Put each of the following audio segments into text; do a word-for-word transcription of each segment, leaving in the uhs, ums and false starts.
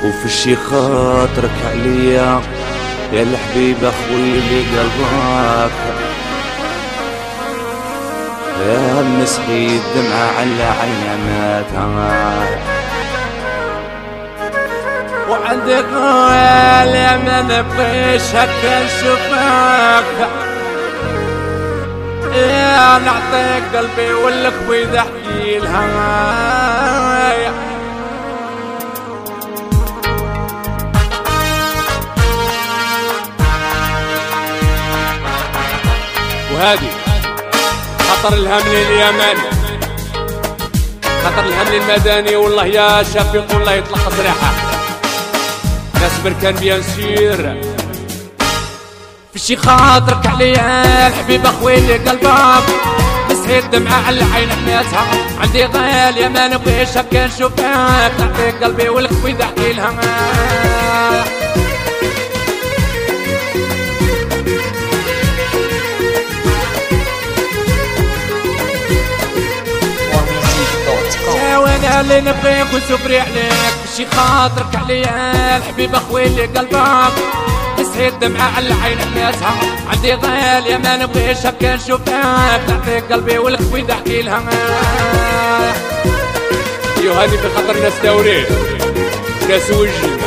وفي الشي خاطرك عليا يا الحبيب اخوي لقلبك، يا مسحي الدمعة على عيناتها، وعندك يا ما نبغيش هكا نشوفك، يا نعطيك قلبي والخوي ذا احكي لها. وهذه خطر الهمل اليماني، خطر الهمل المدني، والله يا شفيق والله يطلق ذراعه ناس بركان بيان سير. في شي خاطرك عليا الحبيب اخوي اللي قلبك، مسحي الدمعة على عين حميتها، عندي غالية ما نبغيش هكا نشوفك، نعطيك قلبي والخوي ذا احكي لها. وانا اللي نبغيك وصبري عليك، شي خاطرك عليا الحبيب اخوي اللي قلبك، مسحي الدمعة على عين حميتها، عندي غالية ما نبغيش هكا نشوفك، نعطيك قلبي والخوي ذا احكي لها. يو هاني في خاطر ناس توريه ناس وجهنا،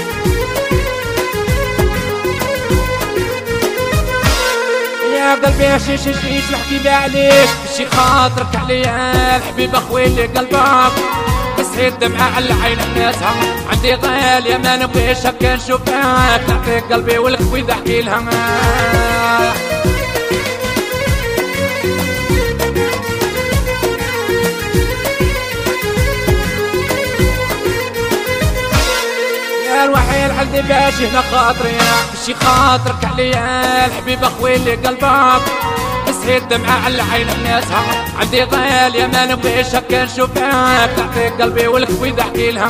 يا قلبي عشيش عشيش نحكي لي عليك، شي خاطرك عليا الحبيب اخوي اللي قلبك، مسحي الدمعة على عين حميتها، عندي غالية ما نبغيش هكا نشوفك، نعطيك قلبي والخوي ذا احكي لها. يا الوحيد عندي باش هنا خاطري، شي خاطرك عليا الحبيب اخوي اللي قلبك، مسحي الدمعة على عين حميتها، عندي غالية ما نبغيش هكا نشوفك، نعطيك قلبي والخوي ذا احكي لها.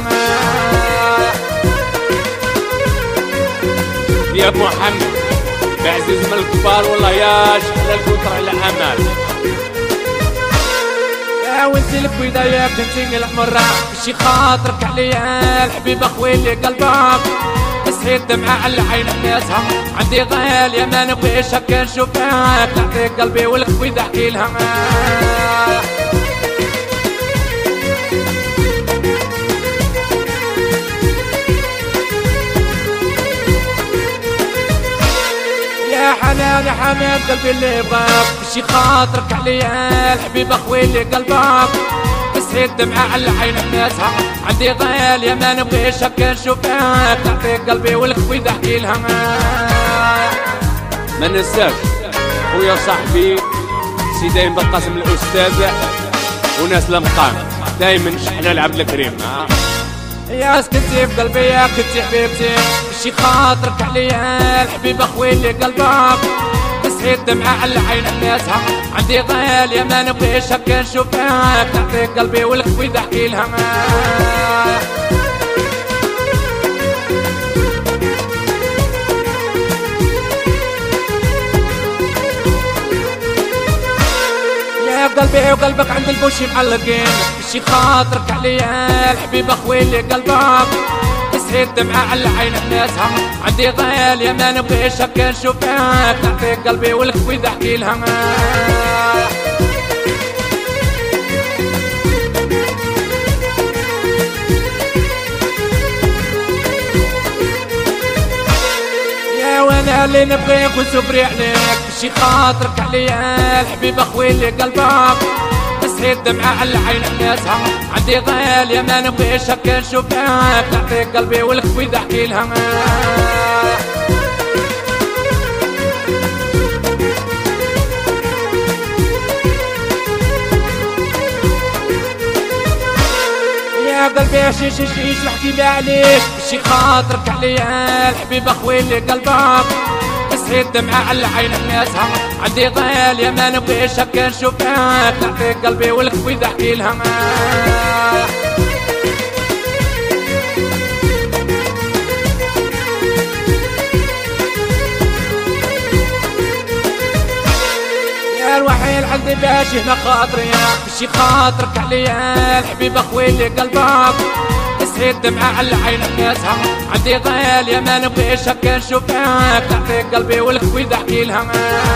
يا ابو محمد بعزيز من الكبار والله يا شحال الكثر على امال، يا وانت الكويدة يا بنتي الحمرة، شي خاطرك عليا الحبيب اخوي اللي قلبك، مسحي الدمعة على عين حميتها، عندي غالية ما نبغيش هكا نشوفك، نعطيك قلبي والخوي ذا احكي لها. يا حنان يا حمام قلبي اللي يبغاك، شي خاطرك عليا الحبيب اخوي اللي قلبك، مسحي الدمعة على عين حميتها، عندي غالية ما نبغيش هكا نشوفك، نعطيك قلبي والخوي ذا احكي لها. ما ننساش خويا صاحبي سي دايم بالقاسم الاستاذ وناس المقام دايما شحال عبد الكريم. يا سكنتي في قلبي يا كنتي حبيبتي، شي خاطرك عليا الحبيب اخوي اللي قلبك، مسحي الدمعة على عين حميتها، عندي غالية ما نبغيش هكا نشوفك، نعطيك قلبي والخوي ذا احكي لها. يا قلبي وقلبك عند البوشي معلقين، شي خاطرك عليا الحبيب اخوي اللي قلبك، مسحي الدمعة على عين حميتها، عندي غالية ما نبغيش هكا نشوفك، نعطيك قلبي والخوي ذا احكي لها. يا وانا اللي نبغيك وصبري عليك، شي خاطرك عليا الحبيب اخوي اللي قلبك، مسحي الدمعة على عين حميتها، عندي غالية ما نبغيش هكا نشوفك، نعطيك قلبي والخوي ذا احكي لها. يا قلبي عشيش عشيش نحكي لي عليك، شي خاطرك عليا الحبيب اخوي اللي قلبك، مسحي الدمعة على عين حميتها، عندي غالية ما نبغيش هكا نشوفك، نعطيك قلبي والخوي ذا احكي لها. يا الوحيد عندي باش هنا خاطري مشي خاطرك عليا الحبيب اخوي اللي قلبك تسعيد دمعة على العين الناسها عندي غالية ما نبغيش هكا نشوفك تعطيك قلبي والخوي احكي لها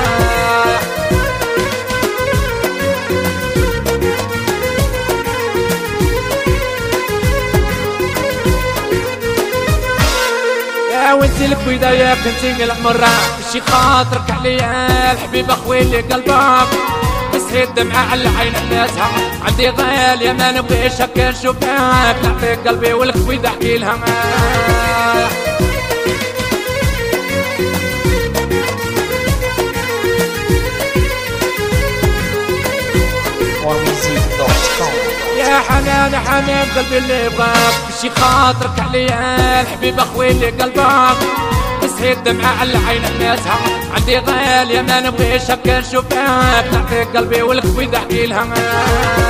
وانتي الكويدة يا بنتي العمرة مشي خاطرك عليا الحبيب اخوي اللي قلبك تسعيد دمعة على العين الناسها عندي غالية ما نبغيش هكا نشوفك نعطيك قلبي والخوي احكي لها يا حنان حنان قلبي اللي يبغاك مشي خاطرك عليا الحبيب اخوي اللي قلبك تسعيد دمعة على العين الناسها عندي غالية ما نبغيش هكا نشوفك نعطيك قلبي والخوي احكي لها